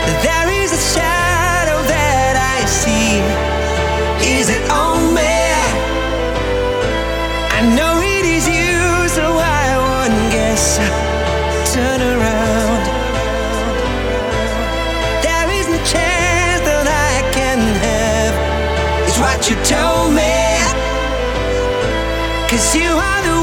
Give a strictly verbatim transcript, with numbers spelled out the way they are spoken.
There is a shadow that I see. Is it on me? I know it is you, so I wouldn't guess. Turn around. There isn't a chance that I can have. It's what you told me. 'Cause you are the